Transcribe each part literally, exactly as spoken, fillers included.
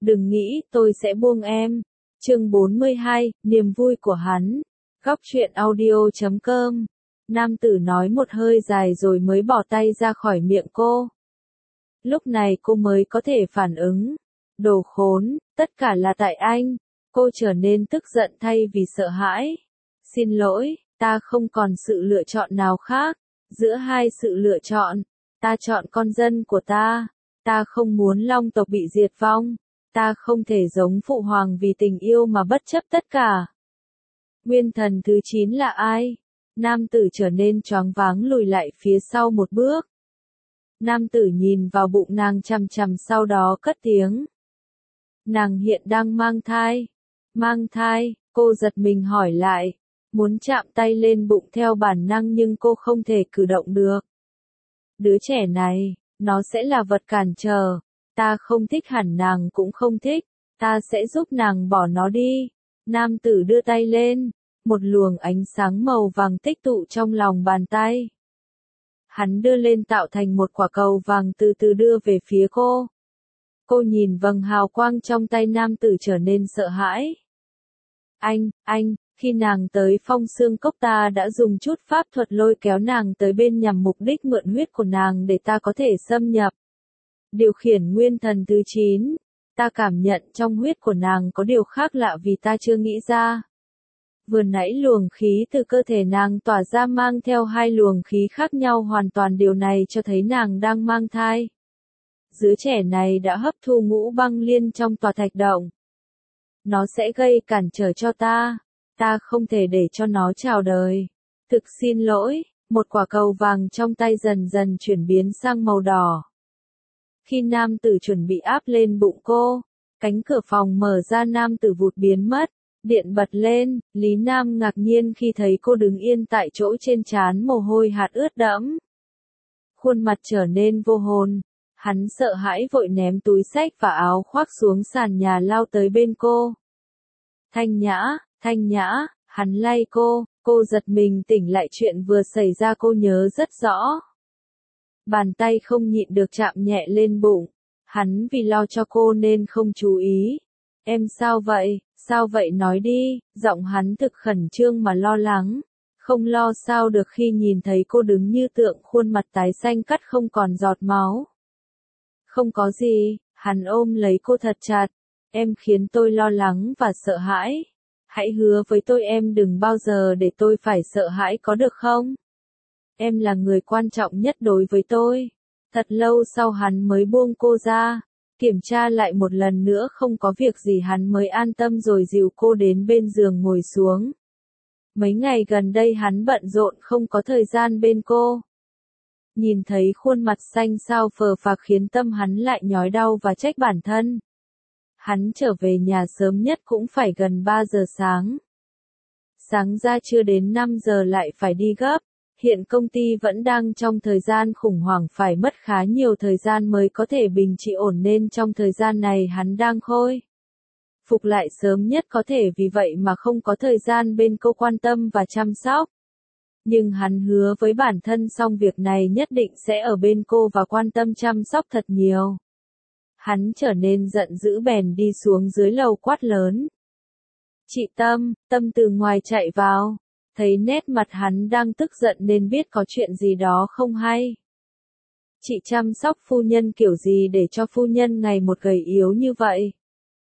Đừng nghĩ tôi sẽ buông em. Chương bốn mươi hai, niềm vui của hắn. Góc truyện audio chấm com. Nam tử nói một hơi dài rồi mới bỏ tay ra khỏi miệng cô. Lúc này cô mới có thể phản ứng. Đồ khốn, tất cả là tại anh. Cô trở nên tức giận thay vì sợ hãi. Xin lỗi, ta không còn sự lựa chọn nào khác. Giữa hai sự lựa chọn, ta chọn con dân của ta. Ta không muốn Long tộc bị diệt vong. Ta không thể giống phụ hoàng vì tình yêu mà bất chấp tất cả. Nguyên thần thứ chín là ai? Nam tử trở nên choáng váng lùi lại phía sau một bước. Nam tử nhìn vào bụng nàng chằm chằm sau đó cất tiếng. Nàng hiện đang mang thai. Mang thai, cô giật mình hỏi lại. Muốn chạm tay lên bụng theo bản năng nhưng cô không thể cử động được. Đứa trẻ này, nó sẽ là vật cản trở. Ta không thích hẳn nàng cũng không thích. Ta sẽ giúp nàng bỏ nó đi. Nam tử đưa tay lên. Một luồng ánh sáng màu vàng tích tụ trong lòng bàn tay. Hắn đưa lên tạo thành một quả cầu vàng từ từ đưa về phía cô. Cô nhìn vầng hào quang trong tay nam tử trở nên sợ hãi. Anh, anh, khi nàng tới Phong Xương Cốc ta đã dùng chút pháp thuật lôi kéo nàng tới bên nhằm mục đích mượn huyết của nàng để ta có thể xâm nhập. Điều khiển nguyên thần thứ chín. Ta cảm nhận trong huyết của nàng có điều khác lạ vì ta chưa nghĩ ra. Vừa nãy luồng khí từ cơ thể nàng tỏa ra mang theo hai luồng khí khác nhau hoàn toàn, điều này cho thấy nàng đang mang thai. Đứa trẻ này đã hấp thu ngũ băng liên trong tòa thạch động. Nó sẽ gây cản trở cho ta. Ta không thể để cho nó chào đời. Thực xin lỗi, một quả cầu vàng trong tay dần dần chuyển biến sang màu đỏ. Khi nam tử chuẩn bị áp lên bụng cô, cánh cửa phòng mở ra, nam tử vụt biến mất. Điện bật lên, Lý Nam ngạc nhiên khi thấy cô đứng yên tại chỗ, trên trán mồ hôi hạt ướt đẫm. Khuôn mặt trở nên vô hồn, hắn sợ hãi vội ném túi xách và áo khoác xuống sàn nhà lao tới bên cô. Thanh Nhã, Thanh Nhã, hắn lay cô, cô giật mình tỉnh lại, chuyện vừa xảy ra cô nhớ rất rõ. Bàn tay không nhịn được chạm nhẹ lên bụng, hắn vì lo cho cô nên không chú ý. Em sao vậy? Sao vậy nói đi, giọng hắn thực khẩn trương mà lo lắng. Không lo sao được khi nhìn thấy cô đứng như tượng, khuôn mặt tái xanh cắt không còn giọt máu. Không có gì, hắn ôm lấy cô thật chặt. Em khiến tôi lo lắng và sợ hãi. Hãy hứa với tôi em đừng bao giờ để tôi phải sợ hãi có được không? Em là người quan trọng nhất đối với tôi. Thật lâu sau hắn mới buông cô ra. Kiểm tra lại một lần nữa không có việc gì hắn mới an tâm rồi dìu cô đến bên giường ngồi xuống. Mấy ngày gần đây hắn bận rộn không có thời gian bên cô. Nhìn thấy khuôn mặt xanh xao phờ phạc khiến tâm hắn lại nhói đau và trách bản thân. Hắn trở về nhà sớm nhất cũng phải gần ba giờ sáng. Sáng ra chưa đến năm giờ lại phải đi gấp. Hiện công ty vẫn đang trong thời gian khủng hoảng, phải mất khá nhiều thời gian mới có thể bình trị ổn, nên trong thời gian này hắn đang khôi phục lại sớm nhất có thể, vì vậy mà không có thời gian bên cô quan tâm và chăm sóc. Nhưng hắn hứa với bản thân xong việc này nhất định sẽ ở bên cô và quan tâm chăm sóc thật nhiều. Hắn trở nên giận dữ bèn đi xuống dưới lầu quát lớn. Chị Tâm, Tâm từ ngoài chạy vào. Thấy nét mặt hắn đang tức giận nên biết có chuyện gì đó không hay. Chị chăm sóc phu nhân kiểu gì để cho phu nhân ngày một gầy yếu như vậy?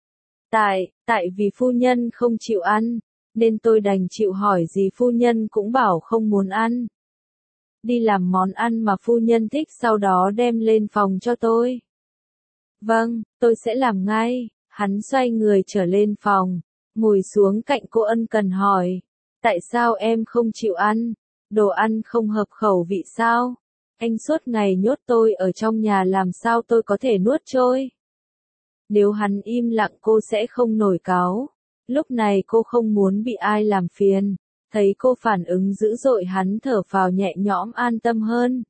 Tại, tại vì phu nhân không chịu ăn, nên tôi đành chịu, hỏi gì phu nhân cũng bảo không muốn ăn. Đi làm món ăn mà phu nhân thích sau đó đem lên phòng cho tôi. Vâng, tôi sẽ làm ngay. Hắn xoay người trở lên phòng, ngồi xuống cạnh cô ân cần hỏi. Tại sao em không chịu ăn? Đồ ăn không hợp khẩu vị sao? Anh suốt ngày nhốt tôi ở trong nhà làm sao tôi có thể nuốt trôi? Nếu hắn im lặng cô sẽ không nổi cáu. Lúc này cô không muốn bị ai làm phiền. Thấy cô phản ứng dữ dội hắn thở phào nhẹ nhõm, an tâm hơn.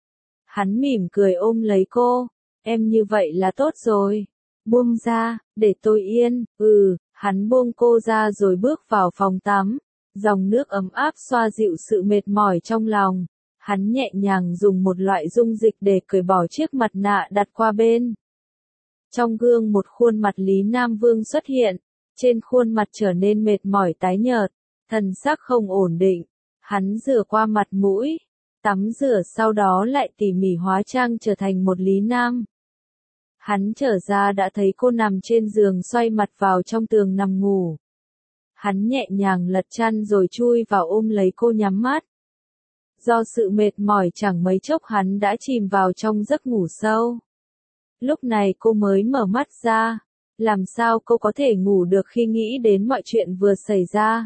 Hắn mỉm cười ôm lấy cô. Em như vậy là tốt rồi. Buông ra, để tôi yên. Ừ, hắn buông cô ra rồi bước vào phòng tắm. Dòng nước ấm áp xoa dịu sự mệt mỏi trong lòng. Hắn nhẹ nhàng dùng một loại dung dịch để cởi bỏ chiếc mặt nạ đặt qua bên. Trong gương một khuôn mặt Lý Nam Vương xuất hiện, trên khuôn mặt trở nên mệt mỏi tái nhợt, thần sắc không ổn định. Hắn rửa qua mặt mũi, tắm rửa sau đó lại tỉ mỉ hóa trang trở thành một Lý Nam. Hắn trở ra đã thấy cô nằm trên giường xoay mặt vào trong tường nằm ngủ. Hắn nhẹ nhàng lật chăn rồi chui vào ôm lấy cô nhắm mắt. Do sự mệt mỏi chẳng mấy chốc hắn đã chìm vào trong giấc ngủ sâu. Lúc này cô mới mở mắt ra. Làm sao cô có thể ngủ được khi nghĩ đến mọi chuyện vừa xảy ra?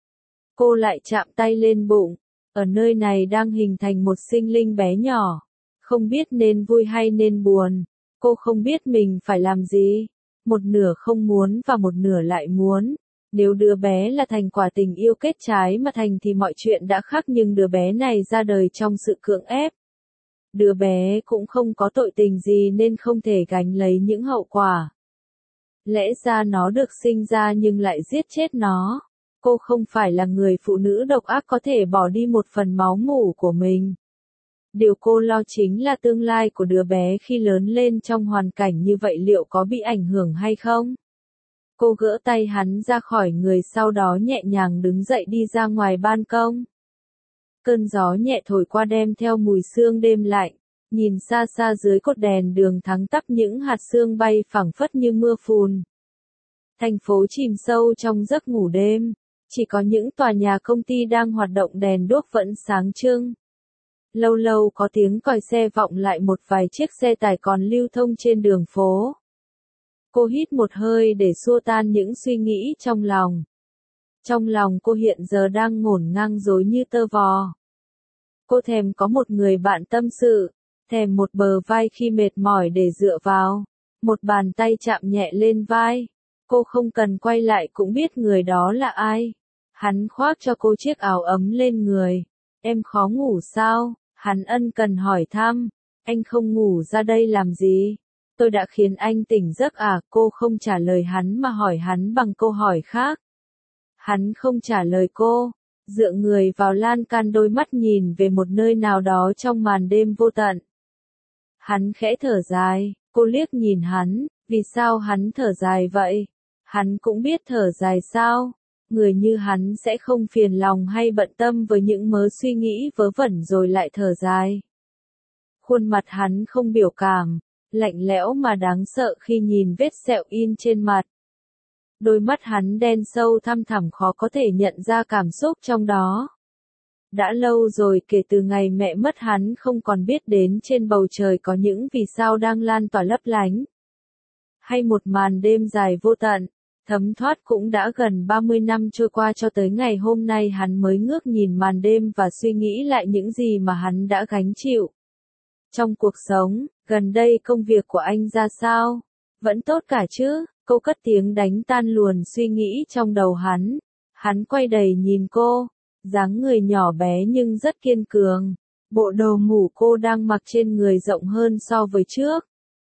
Cô lại chạm tay lên bụng. Ở nơi này đang hình thành một sinh linh bé nhỏ. Không biết nên vui hay nên buồn. Cô không biết mình phải làm gì. Một nửa không muốn và một nửa lại muốn. Nếu đứa bé là thành quả tình yêu kết trái mà thành thì mọi chuyện đã khác, nhưng đứa bé này ra đời trong sự cưỡng ép. Đứa bé cũng không có tội tình gì nên không thể gánh lấy những hậu quả. Lẽ ra nó được sinh ra nhưng lại giết chết nó. Cô không phải là người phụ nữ độc ác có thể bỏ đi một phần máu mủ của mình. Điều cô lo chính là tương lai của đứa bé khi lớn lên trong hoàn cảnh như vậy liệu có bị ảnh hưởng hay không? Cô gỡ tay hắn ra khỏi người, sau đó nhẹ nhàng đứng dậy đi ra ngoài ban công. Cơn gió nhẹ thổi qua đem theo mùi sương đêm lạnh. Nhìn xa xa dưới cột đèn đường thắng tắp những hạt sương bay phảng phất như mưa phùn. Thành phố chìm sâu trong giấc ngủ đêm. Chỉ có những tòa nhà công ty đang hoạt động đèn đuốc vẫn sáng trưng. Lâu lâu có tiếng còi xe vọng lại, một vài chiếc xe tải còn lưu thông trên đường phố. Cô hít một hơi để xua tan những suy nghĩ trong lòng. Trong lòng cô hiện giờ đang ngổn ngang rối như tơ vò. Cô thèm có một người bạn tâm sự, thèm một bờ vai khi mệt mỏi để dựa vào, một bàn tay chạm nhẹ lên vai. Cô không cần quay lại cũng biết người đó là ai. Hắn khoác cho cô chiếc áo ấm lên người. Em khó ngủ sao? Hắn ân cần hỏi thăm. Anh không ngủ ra đây làm gì? Tôi đã khiến anh tỉnh giấc à? Cô không trả lời hắn mà hỏi hắn bằng câu hỏi khác. Hắn không trả lời cô, dựa người vào lan can, đôi mắt nhìn về một nơi nào đó trong màn đêm vô tận. Hắn khẽ thở dài, cô liếc nhìn hắn, vì sao hắn thở dài vậy? Hắn cũng biết thở dài sao? Người như hắn sẽ không phiền lòng hay bận tâm với những mớ suy nghĩ vớ vẩn rồi lại thở dài. Khuôn mặt hắn không biểu cảm, lạnh lẽo mà đáng sợ khi nhìn vết sẹo in trên mặt. Đôi mắt hắn đen sâu thăm thẳm, khó có thể nhận ra cảm xúc trong đó. Đã lâu rồi kể từ ngày mẹ mất hắn không còn biết đến trên bầu trời có những vì sao đang lan tỏa lấp lánh. Hay một màn đêm dài vô tận, thấm thoát. Cũng đã gần ba mươi năm trôi qua cho tới ngày hôm nay hắn mới ngước nhìn màn đêm và suy nghĩ lại những gì mà hắn đã gánh chịu. Trong cuộc sống, gần đây công việc của anh ra sao? Vẫn tốt cả chứ? Cô cất tiếng đánh tan luồn suy nghĩ trong đầu hắn. Hắn quay đầy nhìn cô, dáng người nhỏ bé nhưng rất kiên cường. Bộ đồ ngủ cô đang mặc trên người rộng hơn so với trước.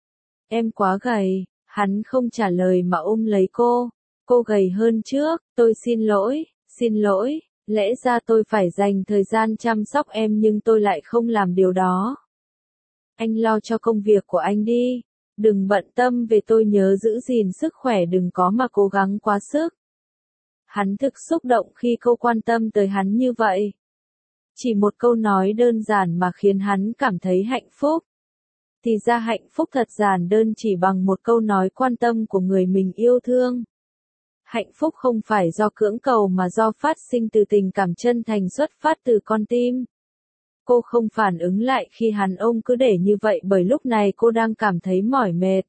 Em quá gầy, hắn không trả lời mà ôm lấy cô. Cô gầy hơn trước, tôi xin lỗi, xin lỗi, lẽ ra tôi phải dành thời gian chăm sóc em nhưng tôi lại không làm điều đó. Anh lo cho công việc của anh đi. Đừng bận tâm về tôi, nhớ giữ gìn sức khỏe, đừng có mà cố gắng quá sức. Hắn thực xúc động khi cô quan tâm tới hắn như vậy. Chỉ một câu nói đơn giản mà khiến hắn cảm thấy hạnh phúc. Thì ra hạnh phúc thật giản đơn, chỉ bằng một câu nói quan tâm của người mình yêu thương. Hạnh phúc không phải do cưỡng cầu mà do phát sinh từ tình cảm chân thành xuất phát từ con tim. Cô không phản ứng lại khi hắn ôm cứ để như vậy bởi lúc này cô đang cảm thấy mỏi mệt.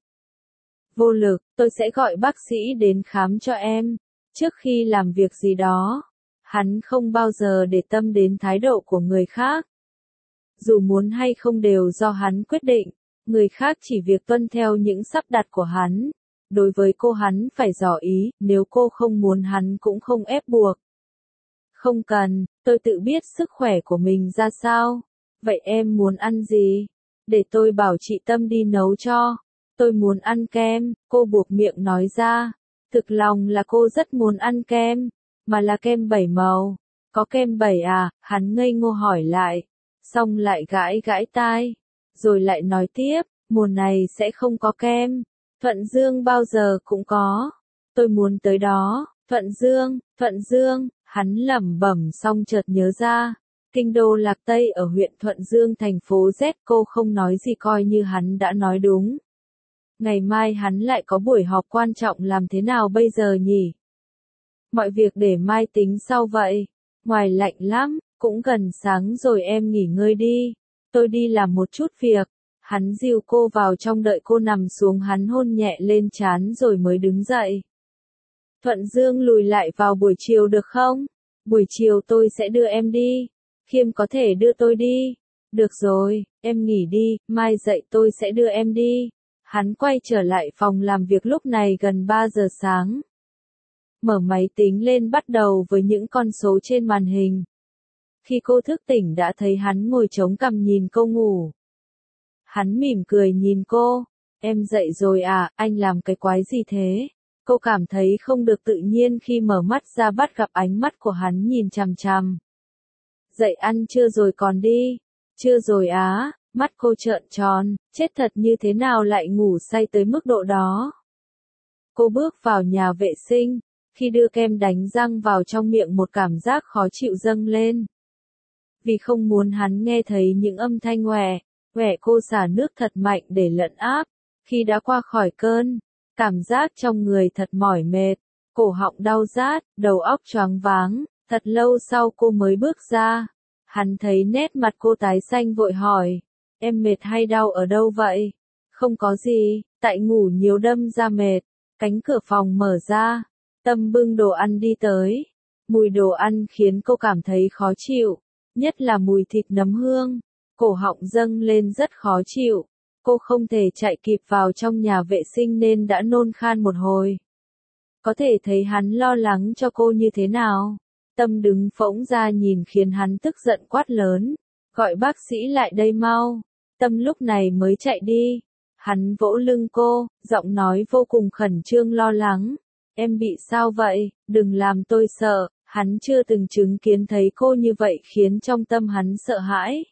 Vô lực, tôi sẽ gọi bác sĩ đến khám cho em. Trước khi làm việc gì đó, hắn không bao giờ để tâm đến thái độ của người khác. Dù muốn hay không đều do hắn quyết định, người khác chỉ việc tuân theo những sắp đặt của hắn. Đối với cô hắn phải dò ý, nếu cô không muốn hắn cũng không ép buộc. Không cần, tôi tự biết sức khỏe của mình ra sao. Vậy em muốn ăn gì? Để tôi bảo chị Tâm đi nấu cho. Tôi muốn ăn kem, cô buộc miệng nói ra. Thực lòng là cô rất muốn ăn kem, mà là kem bảy màu. Có kem bảy à? Hắn ngây ngô hỏi lại. Xong lại gãi gãi tai. Rồi lại nói tiếp, mùa này sẽ không có kem. Thuận Dương bao giờ cũng có. Tôi muốn tới đó. Thuận Dương, Thuận Dương, hắn lẩm bẩm xong chợt nhớ ra. Kinh đô Lạc Tây ở huyện Thuận Dương thành phố Z, cô không nói gì coi như hắn đã nói đúng. Ngày mai hắn lại có buổi họp quan trọng, làm thế nào bây giờ nhỉ? Mọi việc để mai tính sau vậy. Ngoài lạnh lắm, cũng gần sáng rồi, em nghỉ ngơi đi. Tôi đi làm một chút việc. Hắn dìu cô vào trong, đợi cô nằm xuống hắn hôn nhẹ lên trán rồi mới đứng dậy. Thuận Dương lùi lại vào buổi chiều được không? Buổi chiều tôi sẽ đưa em đi. Khiêm có thể đưa tôi đi. Được rồi, em nghỉ đi, mai dậy tôi sẽ đưa em đi. Hắn quay trở lại phòng làm việc, lúc này gần ba giờ sáng. Mở máy tính lên, bắt đầu với những con số trên màn hình. Khi cô thức tỉnh đã thấy hắn ngồi chống cằm nhìn cô ngủ. Hắn mỉm cười nhìn cô. Em dậy rồi à, anh làm cái quái gì thế? Cô cảm thấy không được tự nhiên khi mở mắt ra, bắt gặp ánh mắt của hắn nhìn chằm chằm. Dậy ăn chưa rồi còn đi? Chưa rồi á, mắt cô trợn tròn, chết thật, như thế nào lại ngủ say tới mức độ đó? Cô bước vào nhà vệ sinh, khi đưa kem đánh răng vào trong miệng một cảm giác khó chịu dâng lên. Vì không muốn hắn nghe thấy những âm thanh ngoẹ, ngoẹ, cô xả nước thật mạnh để lấn áp. Khi đã qua khỏi cơn, cảm giác trong người thật mỏi mệt, cổ họng đau rát, đầu óc choáng váng. Thật lâu sau cô mới bước ra. Hắn thấy nét mặt cô tái xanh vội hỏi, em mệt hay đau ở đâu vậy? Không có gì, tại ngủ nhiều đâm ra mệt. Cánh cửa phòng mở ra, Tâm bưng đồ ăn đi tới. Mùi đồ ăn khiến cô cảm thấy khó chịu, nhất là mùi thịt nấm hương. Cổ họng dâng lên rất khó chịu. Cô không thể chạy kịp vào trong nhà vệ sinh nên đã nôn khan một hồi. Có thể thấy hắn lo lắng cho cô như thế nào. Tâm đứng phỗng ra nhìn khiến hắn tức giận quát lớn. Gọi bác sĩ lại đây mau. Tâm lúc này mới chạy đi. Hắn vỗ lưng cô, giọng nói vô cùng khẩn trương lo lắng. Em bị sao vậy, đừng làm tôi sợ. Hắn chưa từng chứng kiến thấy cô như vậy khiến trong tâm hắn sợ hãi.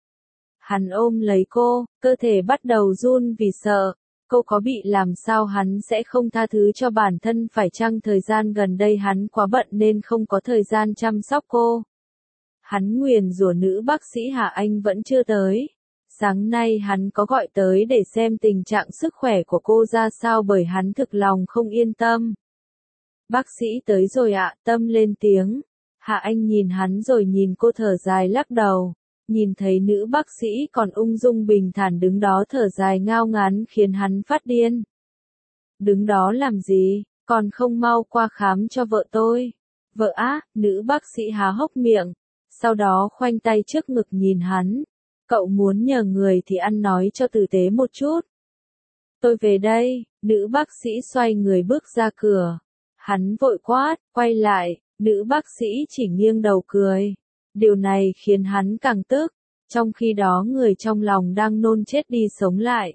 Hắn ôm lấy cô, cơ thể bắt đầu run vì sợ. Cô có bị làm sao hắn sẽ không tha thứ cho bản thân, phải chăng thời gian gần đây hắn quá bận nên không có thời gian chăm sóc cô. Hắn nguyền rủa nữ bác sĩ Hà Anh vẫn chưa tới. Sáng nay hắn có gọi tới để xem tình trạng sức khỏe của cô ra sao bởi hắn thực lòng không yên tâm. Bác sĩ tới rồi ạ, Tâm lên tiếng. Hà Anh nhìn hắn rồi nhìn cô thở dài lắc đầu. Nhìn thấy nữ bác sĩ còn ung dung bình thản đứng đó thở dài ngao ngán khiến hắn phát điên. Đứng đó làm gì, còn không mau qua khám cho vợ tôi. Vợ á, nữ bác sĩ há hốc miệng. Sau đó khoanh tay trước ngực nhìn hắn. Cậu muốn nhờ người thì ăn nói cho tử tế một chút. Tôi về đây, nữ bác sĩ xoay người bước ra cửa. Hắn vội quát, quay lại, nữ bác sĩ chỉ nghiêng đầu cười. Điều này khiến hắn càng tức, trong khi đó người trong lòng đang nôn chết đi sống lại.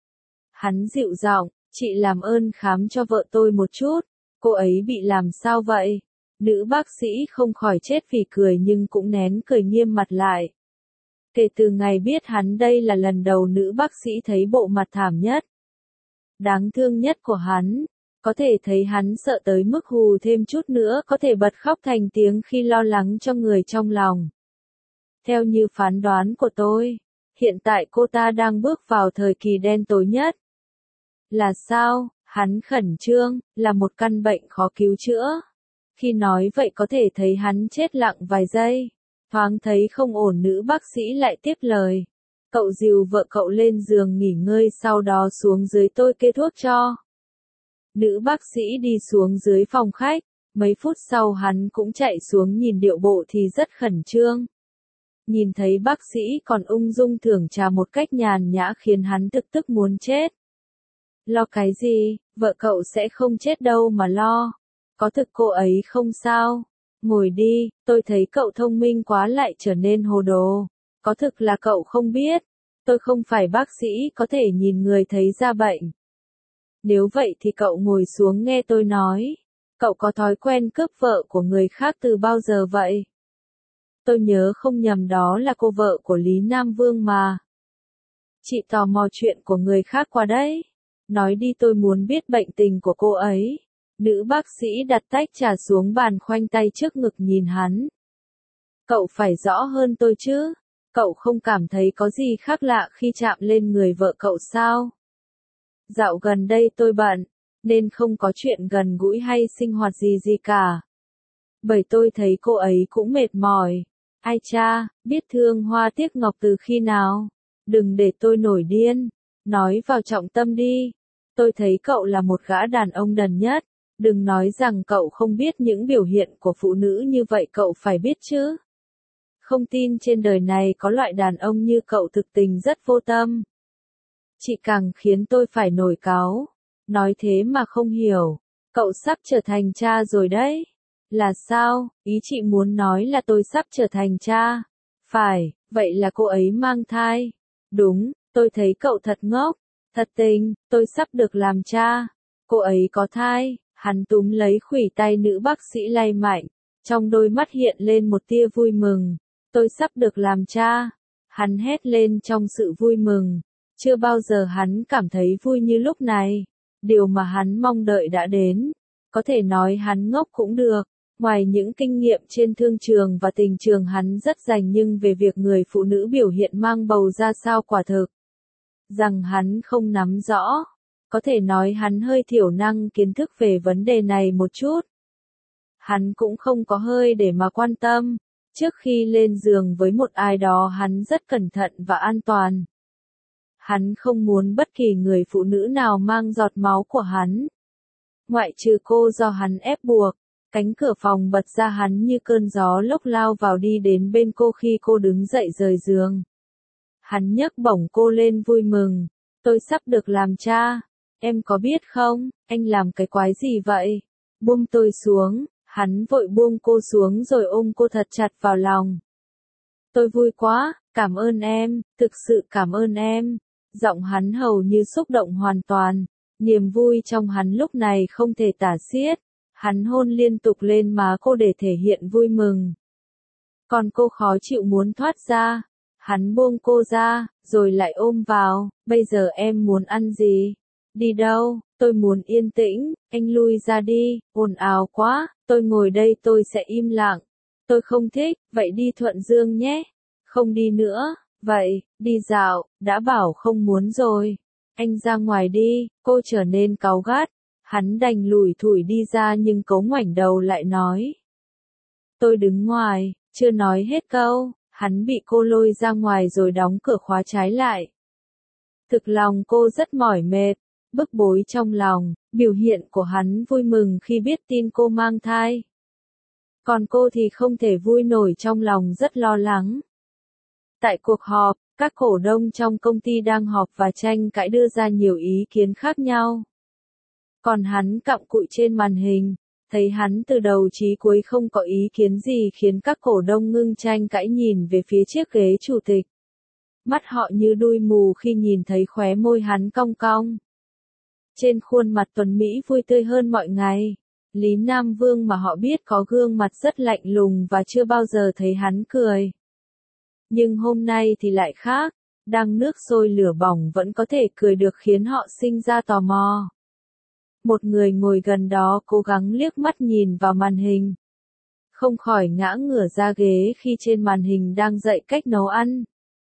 Hắn dịu giọng, chị làm ơn khám cho vợ tôi một chút, cô ấy bị làm sao vậy? Nữ bác sĩ không khỏi chết vì cười nhưng cũng nén cười nghiêm mặt lại. Kể từ ngày biết hắn đây là lần đầu nữ bác sĩ thấy bộ mặt thảm nhất, đáng thương nhất của hắn. Có thể thấy hắn sợ tới mức hù thêm chút nữa có thể bật khóc thành tiếng khi lo lắng cho người trong lòng. Theo như phán đoán của tôi, hiện tại cô ta đang bước vào thời kỳ đen tối nhất. Là sao? Hắn khẩn trương, là một căn bệnh khó cứu chữa. Khi nói vậy có thể thấy hắn chết lặng vài giây. Thoáng thấy không ổn nữ bác sĩ lại tiếp lời. Cậu dìu vợ cậu lên giường nghỉ ngơi sau đó xuống dưới tôi kê thuốc cho. Nữ bác sĩ đi xuống dưới phòng khách, mấy phút sau hắn cũng chạy xuống nhìn điệu bộ thì rất khẩn trương. Nhìn thấy bác sĩ còn ung dung thưởng trà một cách nhàn nhã khiến hắn thực tức muốn chết. Lo cái gì, vợ cậu sẽ không chết đâu mà lo. Có thực cô ấy không sao. Ngồi đi, tôi thấy cậu thông minh quá lại trở nên hồ đồ. Có thực là cậu không biết. Tôi không phải bác sĩ có thể nhìn người thấy ra bệnh. Nếu vậy thì cậu ngồi xuống nghe tôi nói. Cậu có thói quen cướp vợ của người khác từ bao giờ vậy? Tôi nhớ không nhầm đó là cô vợ của Lý Nam Vương mà. Chị tò mò chuyện của người khác qua đấy. Nói đi, tôi muốn biết bệnh tình của cô ấy. Nữ bác sĩ đặt tách trà xuống bàn, khoanh tay trước ngực nhìn hắn. Cậu phải rõ hơn tôi chứ. Cậu không cảm thấy có gì khác lạ khi chạm lên người vợ cậu sao? Dạo gần đây tôi bận, nên không có chuyện gần gũi hay sinh hoạt gì gì cả. Bởi tôi thấy cô ấy cũng mệt mỏi. Ai cha, biết thương hoa tiếc ngọc từ khi nào? Đừng để tôi nổi điên. Nói vào trọng tâm đi. Tôi thấy cậu là một gã đàn ông đần nhất. Đừng nói rằng cậu không biết những biểu hiện của phụ nữ như vậy, cậu phải biết chứ. Không tin trên đời này có loại đàn ông như cậu, thực tình rất vô tâm. Chị càng khiến tôi phải nổi cáu. Nói thế mà không hiểu. Cậu sắp trở thành cha rồi đấy. Là sao? Ý chị muốn nói là tôi sắp trở thành cha. Phải, vậy là cô ấy mang thai. Đúng, tôi thấy cậu thật ngốc. Thật tình, tôi sắp được làm cha. Cô ấy có thai. Hắn túm lấy khuỷu tay nữ bác sĩ lay mạnh. Trong đôi mắt hiện lên một tia vui mừng. Tôi sắp được làm cha. Hắn hét lên trong sự vui mừng. Chưa bao giờ hắn cảm thấy vui như lúc này. Điều mà hắn mong đợi đã đến. Có thể nói hắn ngốc cũng được. Ngoài những kinh nghiệm trên thương trường và tình trường hắn rất rành, nhưng về việc người phụ nữ biểu hiện mang bầu ra sao quả thực rằng hắn không nắm rõ. Có thể nói hắn hơi thiểu năng kiến thức về vấn đề này một chút. Hắn cũng không có hơi để mà quan tâm. Trước khi lên giường với một ai đó hắn rất cẩn thận và an toàn. Hắn không muốn bất kỳ người phụ nữ nào mang giọt máu của hắn. Ngoại trừ cô do hắn ép buộc. Cánh cửa phòng bật ra, hắn như cơn gió lốc lao vào, đi đến bên cô khi cô đứng dậy rời giường. Hắn nhấc bổng cô lên vui mừng. Tôi sắp được làm cha. Em có biết không, anh làm cái quái gì vậy? Buông tôi xuống. Hắn vội buông cô xuống rồi ôm cô thật chặt vào lòng. Tôi vui quá, cảm ơn em, thực sự cảm ơn em. Giọng hắn hầu như xúc động hoàn toàn. Niềm vui trong hắn lúc này không thể tả xiết. Hắn hôn liên tục lên má cô để thể hiện vui mừng. Còn cô khó chịu muốn thoát ra. Hắn buông cô ra, rồi lại ôm vào. Bây giờ em muốn ăn gì? Đi đâu? Tôi muốn yên tĩnh. Anh lui ra đi, ồn ào quá. Tôi ngồi đây tôi sẽ im lặng. Tôi không thích, vậy đi Thuận Dương nhé. Không đi nữa. Vậy, đi dạo, đã bảo không muốn rồi. Anh ra ngoài đi. Cô trở nên cáu gắt. Hắn đành lủi thủi đi ra, nhưng cố ngoảnh đầu lại nói. Tôi đứng ngoài, chưa nói hết câu, hắn bị cô lôi ra ngoài rồi đóng cửa khóa trái lại. Thực lòng cô rất mỏi mệt, bức bối trong lòng, biểu hiện của hắn vui mừng khi biết tin cô mang thai. Còn cô thì không thể vui nổi, trong lòng rất lo lắng. Tại cuộc họp, các cổ đông trong công ty đang họp và tranh cãi, đưa ra nhiều ý kiến khác nhau. Còn hắn cặm cụi trên màn hình, thấy hắn từ đầu chí cuối không có ý kiến gì, khiến các cổ đông ngưng tranh cãi nhìn về phía chiếc ghế chủ tịch. Mắt họ như đuôi mù khi nhìn thấy khóe môi hắn cong cong. Trên khuôn mặt tuấn mỹ vui tươi hơn mọi ngày. Lý Nam Vương mà họ biết có gương mặt rất lạnh lùng và chưa bao giờ thấy hắn cười. Nhưng hôm nay thì lại khác, đang nước sôi lửa bỏng vẫn có thể cười được, khiến họ sinh ra tò mò. Một người ngồi gần đó cố gắng liếc mắt nhìn vào màn hình. Không khỏi ngã ngửa ra ghế khi trên màn hình đang dạy cách nấu ăn.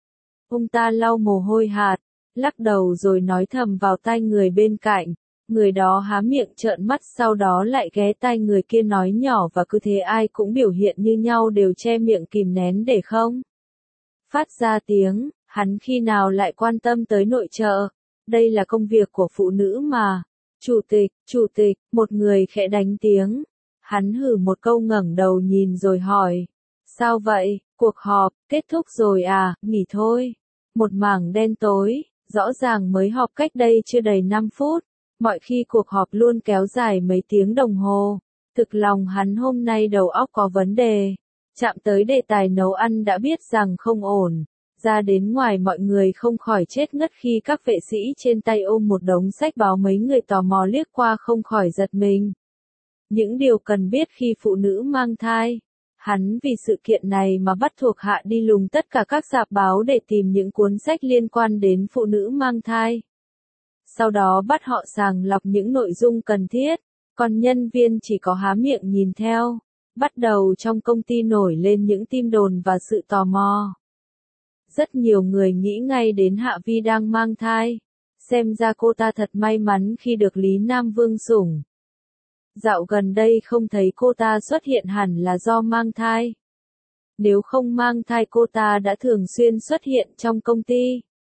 Ông ta lau mồ hôi hạt, lắc đầu rồi nói thầm vào tai người bên cạnh. Người đó há miệng trợn mắt, sau đó lại ghé tai người kia nói nhỏ, và cứ thế ai cũng biểu hiện như nhau, đều che miệng kìm nén để không phát ra tiếng. Hắn khi nào lại quan tâm tới nội trợ? Đây là công việc của phụ nữ mà. Chủ tịch, chủ tịch, một người khẽ đánh tiếng. Hắn hừ một câu, ngẩng đầu nhìn rồi hỏi. Sao vậy, cuộc họp, kết thúc rồi à, nghỉ thôi. Một mảng đen tối, rõ ràng mới họp cách đây chưa đầy năm phút. Mọi khi cuộc họp luôn kéo dài mấy tiếng đồng hồ. Thực lòng hắn hôm nay đầu óc có vấn đề. Chạm tới đề tài nấu ăn đã biết rằng không ổn. Ra đến ngoài mọi người không khỏi chết ngất khi các vệ sĩ trên tay ôm một đống sách báo, mấy người tò mò liếc qua không khỏi giật mình. Những điều cần biết khi phụ nữ mang thai. Hắn vì sự kiện này mà bắt thuộc hạ đi lùng tất cả các rạp báo để tìm những cuốn sách liên quan đến phụ nữ mang thai. sau đó bắt họ sàng lọc những nội dung cần thiết, còn nhân viên chỉ có há miệng nhìn theo. Bắt đầu trong công ty nổi lên những tin đồn và sự tò mò. Rất nhiều người nghĩ ngay đến Hạ Vi đang mang thai. Xem ra cô ta thật may mắn khi được Lý Nam Vương sủng. Dạo gần đây không thấy cô ta xuất hiện hẳn là do mang thai. Nếu không mang thai cô ta đã thường xuyên xuất hiện trong công ty.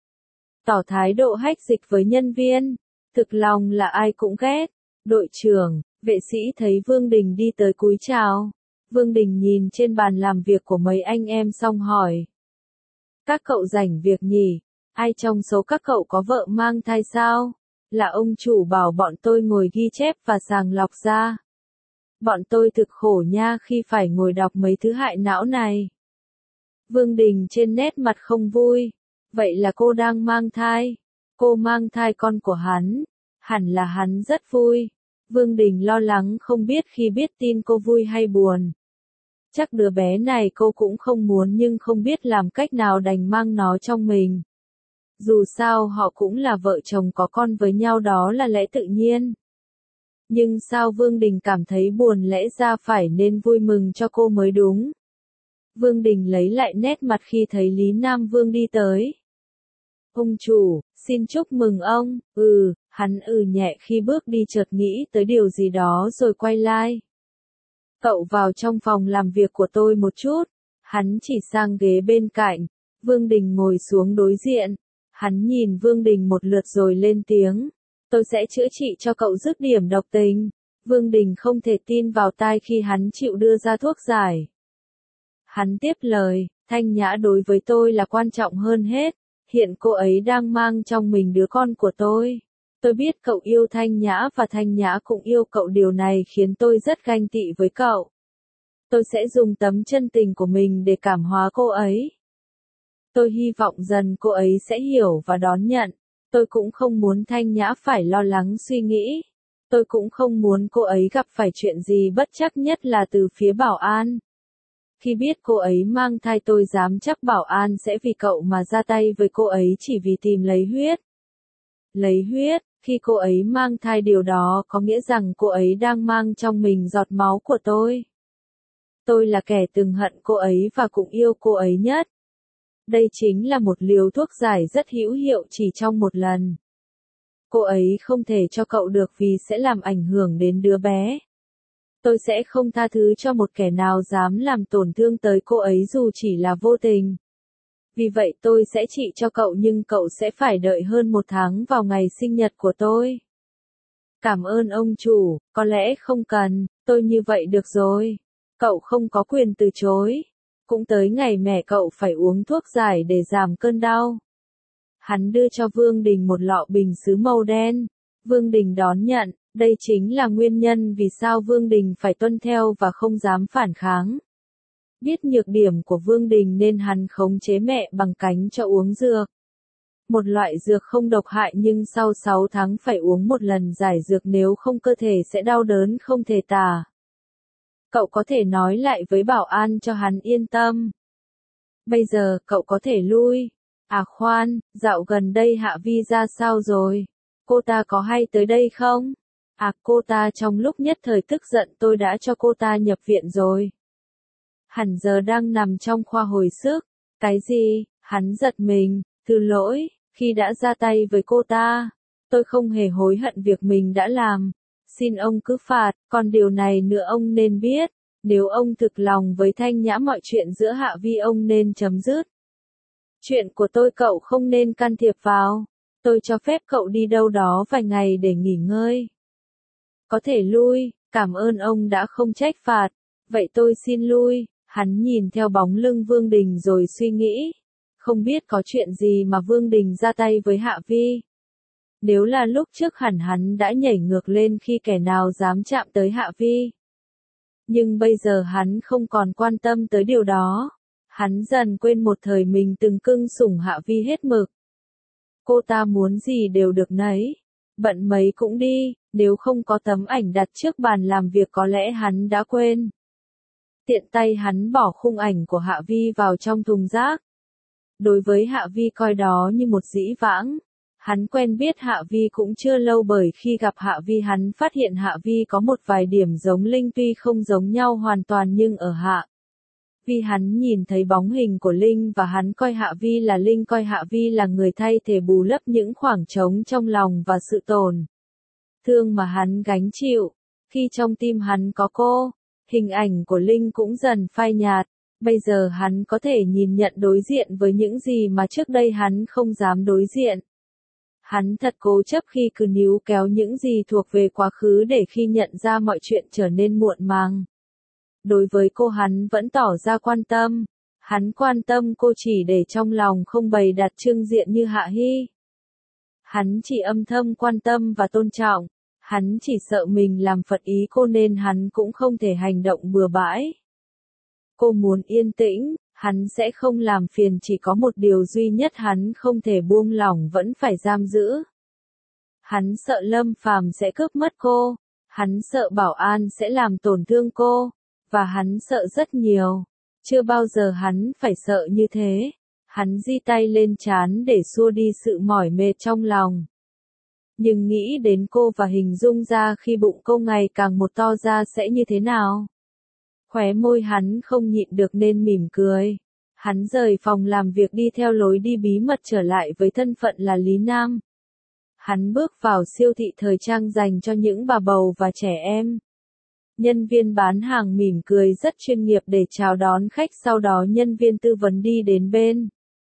Tỏ thái độ hách dịch với nhân viên. Thực lòng là ai cũng ghét. Đội trưởng, vệ sĩ thấy Vương Đình đi tới cúi chào. Vương Đình nhìn trên bàn làm việc của mấy anh em xong hỏi. Các cậu rảnh việc nhỉ? Ai trong số các cậu có vợ mang thai sao? Là ông chủ bảo bọn tôi ngồi ghi chép và sàng lọc ra. Bọn tôi thực khổ nha khi phải ngồi đọc mấy thứ hại não này. Vương Đình trên nét mặt không vui. Vậy là cô đang mang thai. Cô mang thai con của hắn. Hẳn là hắn rất vui. Vương Đình lo lắng không biết khi biết tin cô vui hay buồn. Chắc đứa bé này cô cũng không muốn nhưng không biết làm cách nào đành mang nó trong mình. Dù sao họ cũng là vợ chồng có con với nhau, đó là lẽ tự nhiên. Nhưng sao Vương Đình cảm thấy buồn, lẽ ra phải nên vui mừng cho cô mới đúng. Vương Đình lấy lại nét mặt khi thấy Lý Nam Vương đi tới. Ông chủ, xin chúc mừng ông. Ừ, hắn ừ nhẹ khi bước đi, chợt nghĩ tới điều gì đó rồi quay lại. Cậu vào trong phòng làm việc của tôi một chút. Hắn chỉ sang ghế bên cạnh. Vương Đình ngồi xuống đối diện. Hắn nhìn Vương Đình một lượt rồi lên tiếng. Tôi sẽ chữa trị cho cậu dứt điểm độc tình. Vương Đình không thể tin vào tai khi hắn chịu đưa ra thuốc giải. Hắn tiếp lời, Thanh Nhã đối với tôi là quan trọng hơn hết. Hiện cô ấy đang mang trong mình đứa con của tôi. Tôi biết cậu yêu Thanh Nhã và Thanh Nhã cũng yêu cậu, điều này khiến tôi rất ganh tị với cậu. Tôi sẽ dùng tấm chân tình của mình để cảm hóa cô ấy. Tôi hy vọng dần cô ấy sẽ hiểu và đón nhận. Tôi cũng không muốn Thanh Nhã phải lo lắng suy nghĩ. Tôi cũng không muốn cô ấy gặp phải chuyện gì bất trắc, nhất là từ phía bảo an. Khi biết cô ấy mang thai, tôi dám chắc bảo an sẽ vì cậu mà ra tay với cô ấy chỉ vì tìm lấy huyết. Lấy huyết, khi cô ấy mang thai, điều đó có nghĩa rằng cô ấy đang mang trong mình giọt máu của tôi. Tôi là kẻ từng hận cô ấy và cũng yêu cô ấy nhất. Đây chính là một liều thuốc giải rất hữu hiệu chỉ trong một lần. Cô ấy không thể cho cậu được vì sẽ làm ảnh hưởng đến đứa bé. Tôi sẽ không tha thứ cho một kẻ nào dám làm tổn thương tới cô ấy dù chỉ là vô tình. Vì vậy tôi sẽ trị cho cậu, nhưng cậu sẽ phải đợi hơn một tháng vào ngày sinh nhật của tôi. Cảm ơn ông chủ, có lẽ không cần, tôi như vậy được rồi. Cậu không có quyền từ chối. Cũng tới ngày mẹ cậu phải uống thuốc giải để giảm cơn đau. Hắn đưa cho Vương Đình một lọ bình sứ màu đen. Vương Đình đón nhận, đây chính là nguyên nhân vì sao Vương Đình phải tuân theo và không dám phản kháng. Biết nhược điểm của Vương Đình nên hắn khống chế mẹ bằng cánh cho uống dược. Một loại dược không độc hại nhưng sau sáu tháng phải uống một lần giải dược, nếu không cơ thể sẽ đau đớn không thể tả. Cậu có thể nói lại với bảo an cho hắn yên tâm. Bây giờ cậu có thể lui. À khoan, dạo gần đây Hạ Vi ra sao rồi? Cô ta có hay tới đây không? À, cô ta trong lúc nhất thời tức giận tôi đã cho cô ta nhập viện rồi. Hẳn giờ đang nằm trong khoa hồi sức. Cái gì? Hắn giật mình, thứ lỗi, khi đã ra tay với cô ta. Tôi không hề hối hận việc mình đã làm. Xin ông cứ phạt, còn điều này nữa ông nên biết. Nếu ông thực lòng với Thanh Nhã, mọi chuyện giữa Hạ Vi ông nên chấm dứt. Chuyện của tôi cậu không nên can thiệp vào. Tôi cho phép cậu đi đâu đó vài ngày để nghỉ ngơi. Có thể lui, cảm ơn ông đã không trách phạt. Vậy tôi xin lui. Hắn nhìn theo bóng lưng Vương Đình rồi suy nghĩ. Không biết có chuyện gì mà Vương Đình ra tay với Hạ Vi. Nếu là lúc trước hẳn hắn đã nhảy ngược lên khi kẻ nào dám chạm tới Hạ Vi. Nhưng bây giờ hắn không còn quan tâm tới điều đó. Hắn dần quên một thời mình từng cưng sủng Hạ Vi hết mực. Cô ta muốn gì đều được nấy. Bận mấy cũng đi, nếu không có tấm ảnh đặt trước bàn làm việc có lẽ hắn đã quên. Tiện tay hắn bỏ khung ảnh của Hạ Vi vào trong thùng rác. Đối với Hạ Vi coi đó như một dĩ vãng. Hắn quen biết Hạ Vi cũng chưa lâu, bởi khi gặp Hạ Vi hắn phát hiện Hạ Vi có một vài điểm giống Linh, tuy không giống nhau hoàn toàn nhưng ở Hạ Vi hắn nhìn thấy bóng hình của Linh, và hắn coi Hạ Vi là Linh, coi Hạ Vi là người thay thể bù lấp những khoảng trống trong lòng và sự tổn thương mà hắn gánh chịu. Khi trong tim hắn có cô, hình ảnh của Linh cũng dần phai nhạt. Bây giờ hắn có thể nhìn nhận đối diện với những gì mà trước đây hắn không dám đối diện. Hắn thật cố chấp khi cứ níu kéo những gì thuộc về quá khứ, để khi nhận ra mọi chuyện trở nên muộn màng. Đối với cô hắn vẫn tỏ ra quan tâm. Hắn quan tâm cô chỉ để trong lòng, không bày đặt trưng diện như Hạ Hi. Hắn chỉ âm thầm quan tâm và tôn trọng. Hắn chỉ sợ mình làm phật ý cô nên hắn cũng không thể hành động bừa bãi. Cô muốn yên tĩnh, hắn sẽ không làm phiền, chỉ có một điều duy nhất hắn không thể buông lỏng, vẫn phải giam giữ. Hắn sợ Lâm Phàm sẽ cướp mất cô, hắn sợ Bảo An sẽ làm tổn thương cô, và hắn sợ rất nhiều. Chưa bao giờ hắn phải sợ như thế. Hắn di tay lên trán để xua đi sự mỏi mệt trong lòng. Nhưng nghĩ đến cô và hình dung ra khi bụng cô ngày càng một to ra sẽ như thế nào. Khóe môi hắn không nhịn được nên mỉm cười. Hắn rời phòng làm việc đi theo lối đi bí mật trở lại với thân phận là Lý Nam. Hắn bước vào siêu thị thời trang dành cho những bà bầu và trẻ em. Nhân viên bán hàng mỉm cười rất chuyên nghiệp để chào đón khách, sau đó nhân viên tư vấn đi đến bên.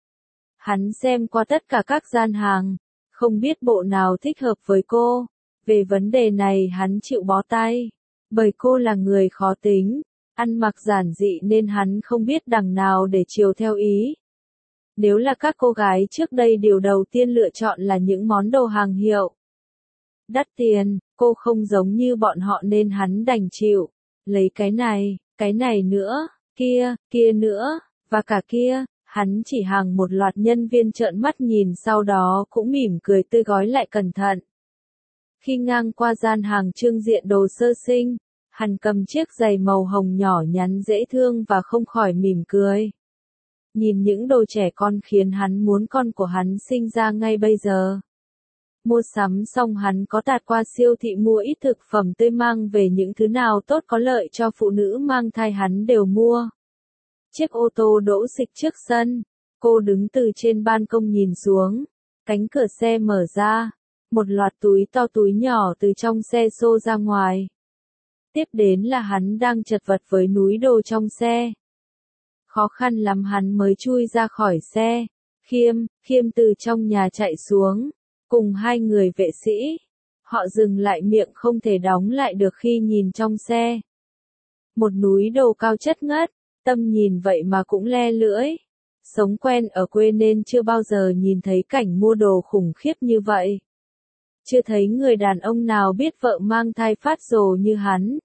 Hắn xem qua tất cả các gian hàng, không biết bộ nào thích hợp với cô. Về vấn đề này hắn chịu bó tay, bởi cô là người khó tính, ăn mặc giản dị nên hắn không biết đằng nào để chiều theo ý. Nếu là các cô gái trước đây, điều đầu tiên lựa chọn là những món đồ hàng hiệu đắt tiền, cô không giống như bọn họ nên hắn đành chịu. Lấy cái này, cái này nữa, kia, kia nữa, và cả kia. Hắn chỉ hàng một loạt, nhân viên trợn mắt nhìn, sau đó cũng mỉm cười tươi gói lại cẩn thận. Khi ngang qua gian hàng trưng diện đồ sơ sinh, hắn cầm chiếc giày màu hồng nhỏ nhắn dễ thương và không khỏi mỉm cười. Nhìn những đồ trẻ con khiến hắn muốn con của hắn sinh ra ngay bây giờ. Mua sắm xong hắn có tạt qua siêu thị mua ít thực phẩm tươi, mang về những thứ nào tốt có lợi cho phụ nữ mang thai hắn đều mua. Chiếc ô tô đỗ xịch trước sân, cô đứng từ trên ban công nhìn xuống, cánh cửa xe mở ra, một loạt túi to túi nhỏ từ trong xe xô ra ngoài. Tiếp đến là hắn đang chật vật với núi đồ trong xe. Khó khăn lắm hắn mới chui ra khỏi xe. Khiêm, Khiêm từ trong nhà chạy xuống, cùng hai người vệ sĩ. Họ dừng lại, miệng không thể đóng lại được khi nhìn trong xe. Một núi đồ cao chất ngất, tâm nhìn vậy mà cũng le lưỡi. Sống quen ở quê nên chưa bao giờ nhìn thấy cảnh mua đồ khủng khiếp như vậy. Chưa thấy người đàn ông nào biết vợ mang thai phát rồ như hắn.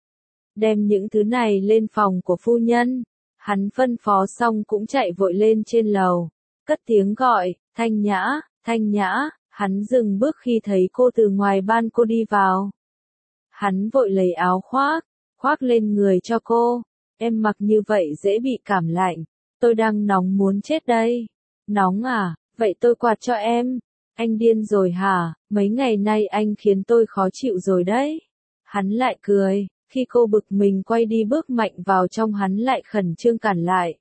Đem những thứ này lên phòng của phu nhân. Hắn phân phó xong cũng chạy vội lên trên lầu. Cất tiếng gọi, Thanh Nhã, Thanh Nhã. Hắn dừng bước khi thấy cô từ ngoài ban cô đi vào. Hắn vội lấy áo khoác, khoác lên người cho cô. Em mặc như vậy dễ bị cảm lạnh. Tôi đang nóng muốn chết đây. Nóng à, vậy tôi quạt cho em. Anh điên rồi hả, mấy ngày nay anh khiến tôi khó chịu rồi đấy. Hắn lại cười, khi cô bực mình quay đi bước mạnh vào trong, hắn lại khẩn trương cản lại.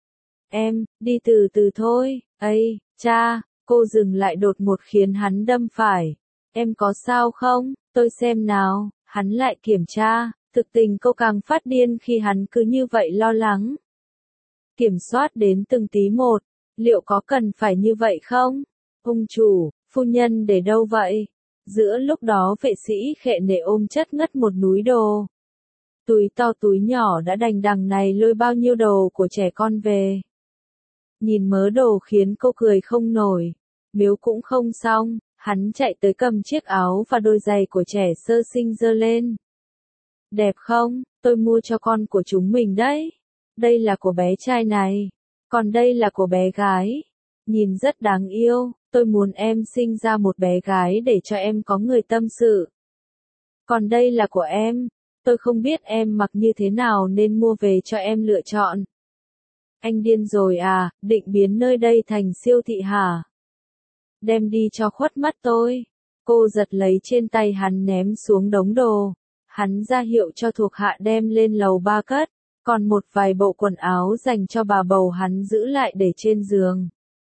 Em, đi từ từ thôi, ấy, cha, cô dừng lại đột ngột khiến hắn đâm phải. Em có sao không, tôi xem nào, hắn lại kiểm tra, thực tình cô càng phát điên khi hắn cứ như vậy lo lắng. Kiểm soát đến từng tí một, liệu có cần phải như vậy không? Ông chủ, phu nhân để đâu vậy? Giữa lúc đó vệ sĩ khệ nệ ôm chất ngất một núi đồ. Túi to túi nhỏ đã đành đằng này lôi bao nhiêu đồ của trẻ con về. Nhìn mớ đồ khiến cô cười không nổi. Miếu cũng không xong, hắn chạy tới cầm chiếc áo và đôi giày của trẻ sơ sinh giơ lên. Đẹp không? Tôi mua cho con của chúng mình đấy. Đây là của bé trai này. Còn đây là của bé gái. Nhìn rất đáng yêu. Tôi muốn em sinh ra một bé gái để cho em có người tâm sự. Còn đây là của em. Tôi không biết em mặc như thế nào nên mua về cho em lựa chọn. Anh điên rồi à, định biến nơi đây thành siêu thị hả? đem đi cho khuất mắt tôi. Cô giật lấy trên tay hắn ném xuống đống đồ. Hắn ra hiệu cho thuộc hạ đem lên lầu ba cất, còn một vài bộ quần áo dành cho bà bầu hắn giữ lại để trên giường.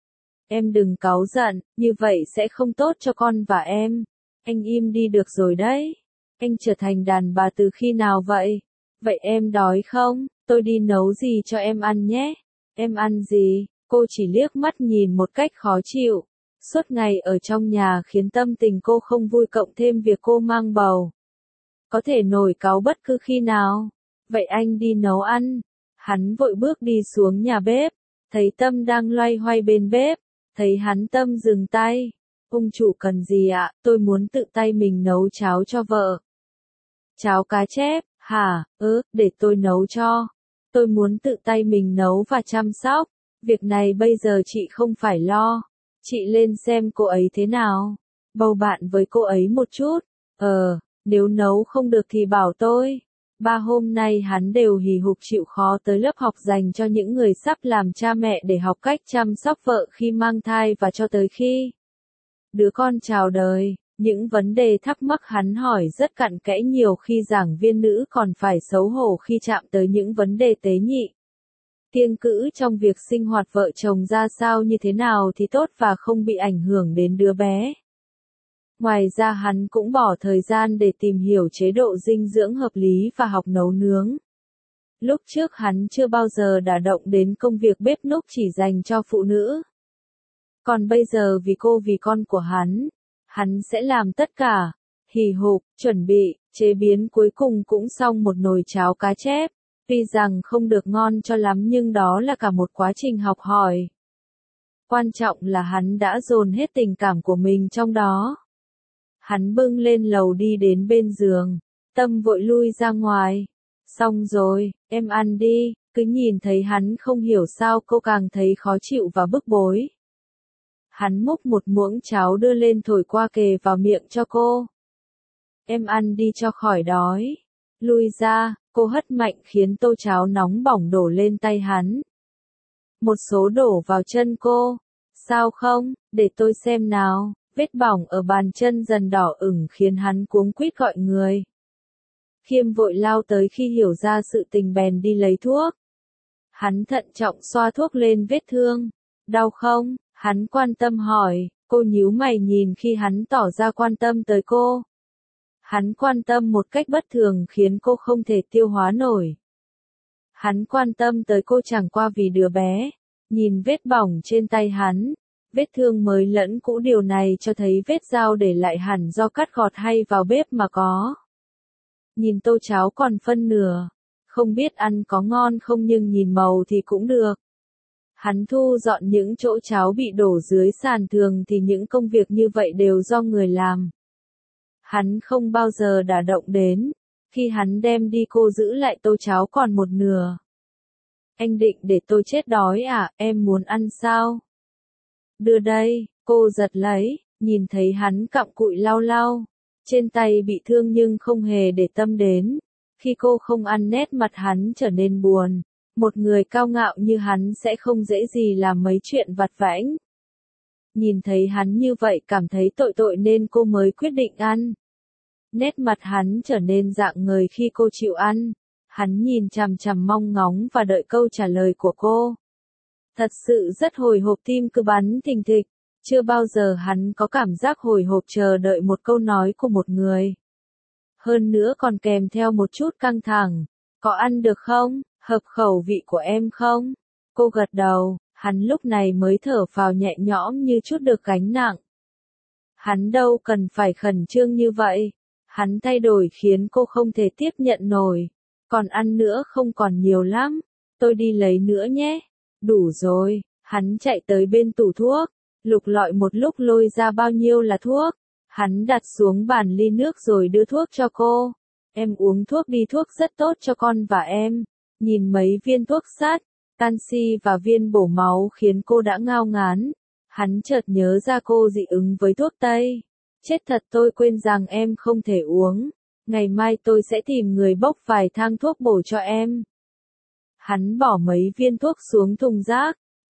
Em đừng cáu giận, như vậy sẽ không tốt cho con và em. Anh im đi được rồi đấy. Anh trở thành đàn bà từ khi nào vậy? Vậy em đói không? Tôi đi nấu gì cho em ăn nhé. Em ăn gì? Cô chỉ liếc mắt nhìn một cách khó chịu. Suốt ngày ở trong nhà khiến tâm tình cô không vui, cộng thêm việc cô mang bầu. Có thể nổi cáu bất cứ khi nào. Vậy anh đi nấu ăn. Hắn vội bước đi xuống nhà bếp. Thấy Tâm đang loay hoay bên bếp. Thấy hắn Tâm dừng tay. Ông chủ cần gì ạ? Tôi muốn tự tay mình nấu cháo cho vợ. Cháo cá chép, hả? Ớ, để tôi nấu cho. Tôi muốn tự tay mình nấu và chăm sóc. Việc này bây giờ chị không phải lo. Chị lên xem cô ấy thế nào. Bầu bạn với cô ấy một chút. Ờ, nếu nấu không được thì bảo tôi. Ba hôm nay hắn đều hì hục chịu khó tới lớp học dành cho những người sắp làm cha mẹ để học cách chăm sóc vợ khi mang thai và cho tới khi đứa con chào đời. Những vấn đề thắc mắc hắn hỏi rất cặn kẽ, nhiều khi giảng viên nữ còn phải xấu hổ khi chạm tới những vấn đề tế nhị. Kiêng cữ trong việc sinh hoạt vợ chồng ra sao như thế nào thì tốt và không bị ảnh hưởng đến đứa bé. Ngoài ra hắn cũng bỏ thời gian để tìm hiểu chế độ dinh dưỡng hợp lý và học nấu nướng. Lúc trước hắn chưa bao giờ đả động đến công việc bếp núc chỉ dành cho phụ nữ. Còn bây giờ vì cô vì con của hắn, hắn sẽ làm tất cả, hì hục, chuẩn bị, chế biến, cuối cùng cũng xong một nồi cháo cá chép. Tuy rằng không được ngon cho lắm nhưng đó là cả một quá trình học hỏi. Quan trọng là hắn đã dồn hết tình cảm của mình trong đó. Hắn bưng lên lầu đi đến bên giường. Tâm vội lui ra ngoài. Xong rồi, em ăn đi. Cứ nhìn thấy hắn không hiểu sao cô càng thấy khó chịu và bức bối. Hắn múc một muỗng cháo đưa lên thổi qua kề vào miệng cho cô. Em ăn đi cho khỏi đói. Lui ra, cô hất mạnh khiến tô cháo nóng bỏng đổ lên tay hắn. Một số đổ vào chân cô. Sao không, để tôi xem nào. Vết bỏng ở bàn chân dần đỏ ửng khiến hắn cuống quýt gọi người. Khiêm vội lao tới, khi hiểu ra sự tình bèn đi lấy thuốc. Hắn thận trọng xoa thuốc lên vết thương. Đau không? Hắn quan tâm hỏi. Cô nhíu mày nhìn khi hắn tỏ ra quan tâm tới cô. Hắn quan tâm một cách bất thường khiến cô không thể tiêu hóa nổi. Hắn quan tâm tới cô chẳng qua vì đứa bé. Nhìn vết bỏng trên tay hắn, vết thương mới lẫn cũ, điều này cho thấy vết dao để lại hẳn do cắt gọt hay vào bếp mà có. Nhìn tô cháo còn phân nửa, không biết ăn có ngon không nhưng nhìn màu thì cũng được. Hắn thu dọn những chỗ cháo bị đổ dưới sàn, thường thì những công việc như vậy đều do người làm. Hắn không bao giờ đả động đến. Khi hắn đem đi cô giữ lại tô cháo còn một nửa. Anh định để tôi chết đói à, em muốn ăn sao? Đưa đây, cô giật lấy, nhìn thấy hắn cặm cụi lau lau. Trên tay bị thương nhưng không hề để tâm đến. Khi cô không ăn, nét mặt hắn trở nên buồn. Một người cao ngạo như hắn sẽ không dễ gì làm mấy chuyện vặt vãnh. Nhìn thấy hắn như vậy cảm thấy tội tội nên cô mới quyết định ăn. Nét mặt hắn trở nên rạng ngời khi cô chịu ăn. Hắn nhìn chằm chằm mong ngóng và đợi câu trả lời của cô. Thật sự rất hồi hộp, tim cứ bắn thình thịch. Chưa bao giờ hắn có cảm giác hồi hộp chờ đợi một câu nói của một người. Hơn nữa còn kèm theo một chút căng thẳng. Có ăn được không? Hợp khẩu vị của em không? Cô gật đầu, hắn lúc này mới thở phào nhẹ nhõm như chút được gánh nặng. Hắn đâu cần phải khẩn trương như vậy. Hắn thay đổi khiến cô không thể tiếp nhận nổi. Còn ăn nữa không, còn nhiều lắm. Tôi đi lấy nữa nhé. Đủ rồi. Hắn chạy tới bên tủ thuốc. Lục lọi một lúc lôi ra bao nhiêu là thuốc. Hắn đặt xuống bàn ly nước rồi đưa thuốc cho cô. Em uống thuốc đi, thuốc rất tốt cho con và em. Nhìn mấy viên thuốc sắt, canxi và viên bổ máu khiến cô đã ngao ngán. Hắn chợt nhớ ra cô dị ứng với thuốc tây. Chết thật, tôi quên rằng em không thể uống. Ngày mai tôi sẽ tìm người bốc vài thang thuốc bổ cho em. Hắn bỏ mấy viên thuốc xuống thùng rác.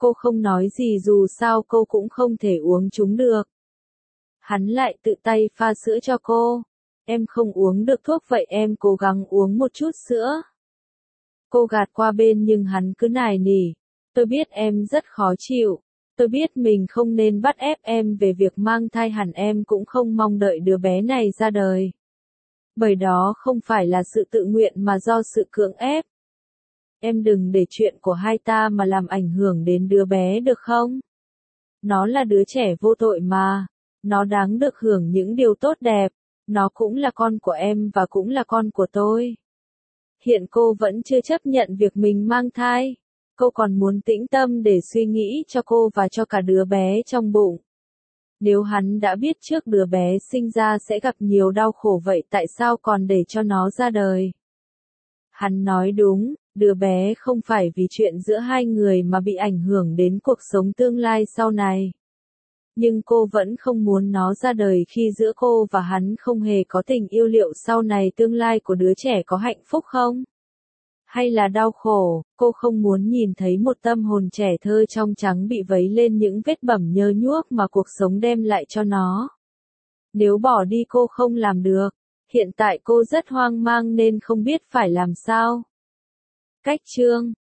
Cô không nói gì dù sao cô cũng không thể uống chúng được. Hắn lại tự tay pha sữa cho cô. Em không uống được thuốc vậy em cố gắng uống một chút sữa. Cô gạt qua bên nhưng hắn cứ nài nỉ. Tôi biết em rất khó chịu. Tôi biết mình không nên bắt ép em về việc mang thai, hẳn em cũng không mong đợi đứa bé này ra đời. Bởi đó không phải là sự tự nguyện mà do sự cưỡng ép. Em đừng để chuyện của hai ta mà làm ảnh hưởng đến đứa bé được không? Nó là đứa trẻ vô tội mà. Nó đáng được hưởng những điều tốt đẹp. Nó cũng là con của em và cũng là con của tôi. Hiện cô vẫn chưa chấp nhận việc mình mang thai. Cô còn muốn tĩnh tâm để suy nghĩ cho cô và cho cả đứa bé trong bụng. Nếu hắn đã biết trước đứa bé sinh ra sẽ gặp nhiều đau khổ vậy tại sao còn để cho nó ra đời? Hắn nói đúng, đứa bé không phải vì chuyện giữa hai người mà bị ảnh hưởng đến cuộc sống tương lai sau này. Nhưng cô vẫn không muốn nó ra đời khi giữa cô và hắn không hề có tình yêu, liệu sau này tương lai của đứa trẻ có hạnh phúc không? Hay là đau khổ, cô không muốn nhìn thấy một tâm hồn trẻ thơ trong trắng bị vấy lên những vết bầm nhơ nhuốc mà cuộc sống đem lại cho nó. Nếu bỏ đi cô không làm được, hiện tại cô rất hoang mang nên không biết phải làm sao. Cách chương